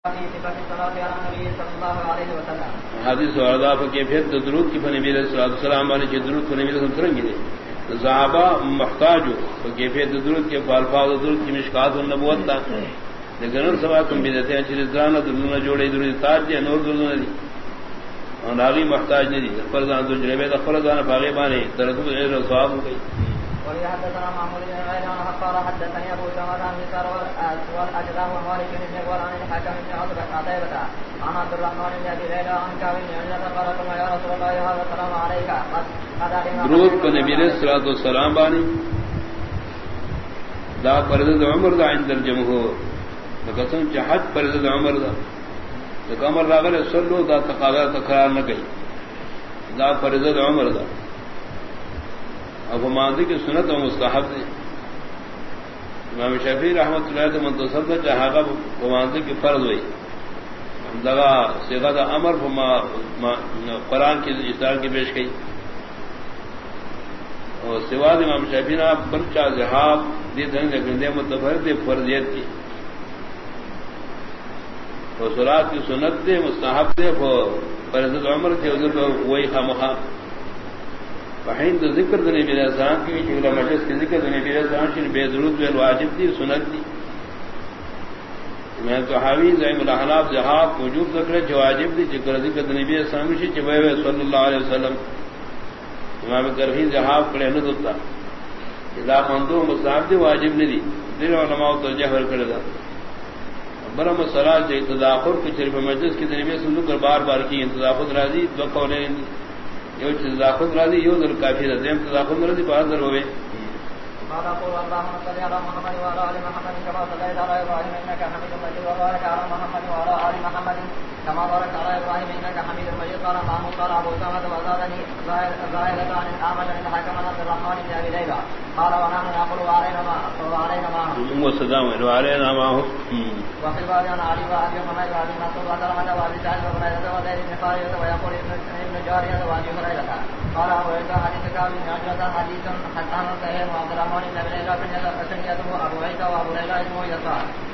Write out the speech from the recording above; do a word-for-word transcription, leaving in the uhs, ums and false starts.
حدیث وردا فکیفیت درود کی فنبی علیہ الصلوۃ والسلام علیہ کی درود فنبی علیہ السلام کی صحابہ محتاج فکیفیت درود کے الفاظ درود کی مشکات النبوت تا لیکن سبا تم بھی دیتے ہیں چیز درانہ درنا جوڑے درود تاج دی نور درنا دی اور علی محتاج نہیں دی فرضان تو جنبے دا فرضان باغی بانے درد و ثواب ہو گئی. وليحدثنا محمود بن غيلان قال حدثني ابو جمال عن مسار والاجداه ومالك بن نقول عن الحكم بن عتيبة عن عبد الرحمن بن ابي ليلى عن كعب بن عجلة قال ثم يا رسول الله هذا السلام عليك قد درود کو نبی علیہ الصلوۃ والسلام بانی دا فرض عمر دا عند الجمهور قسم جہاد فرض عمر دا کہ عمر راغل صلو دا تقاضا تکرار نہ گئی دا فرض عمر دا ابو ماضی کی سنت و مستحب ہے. امام شافعی رحمۃ اللہ علیہ منتصب ہے جہاں ابو ماضی کی فرض ہوئی دغا صیغہ امر قرآن کی اطاعت کی پیش گئی اور سواد امام شافعی نے بلچا ذہاب دی دن گندے متفرد فرضیت کی اور صلات کی سنت دے مستحب دے فرض عمر تھے ادھر وہی خامخواہ وحین تو ذکر دنے بے رضان کی چگلا مجلس کے ذکر دنے بے رضان کی بے ضرورت بے واجب دی سنت دی. میں تو حاوی زعیم الاحناف جہاب وجوب ذکر جو واجب دی ذکر ذکر دنے بے رضان کی چبے صلی اللہ علیہ وسلم امام کرفی جہاب کڑے نہ دتا اذا مندو مصاب دی واجب نہیں دی دل علماء تو جہر کر دا برم صلاۃ تداخر کی شریف مجلس کی دنے بے ذکر بار بار کی انتظافت راضی دو قولیں یو چیز داخل راضی یو در کافی رضی ہم تداخل راضی بہت در ہوئے. قال قول اللهم صل على محمد وعلى ال محمد كما صليت على ابراهيم انك حميد مجيد وبارك على محمد وعلى ال محمد كما باركت على ابراهيم انك حميد مجيد. قال اللهم قال ابو سعد وزادني زائدة عن الاعمش عن الحكم عبد الرحمن بن ابي ليلى قال ونحن نقول وعلينا ما وعلينا ما هو صدام وعلينا ما هو وفي الباب عن علي وابي حميد وابي مسعود وسلمة وابي سعد وهريرة وزيد بن خالد ويقول ابن جارية وابي هريرة قال ابو عيسى حديث كعب بن عجلة حديث حسن صحيح وعبد الرحمن بن ابي ليلى كنيته ابو عيسى وابو ليلى اسمه يسار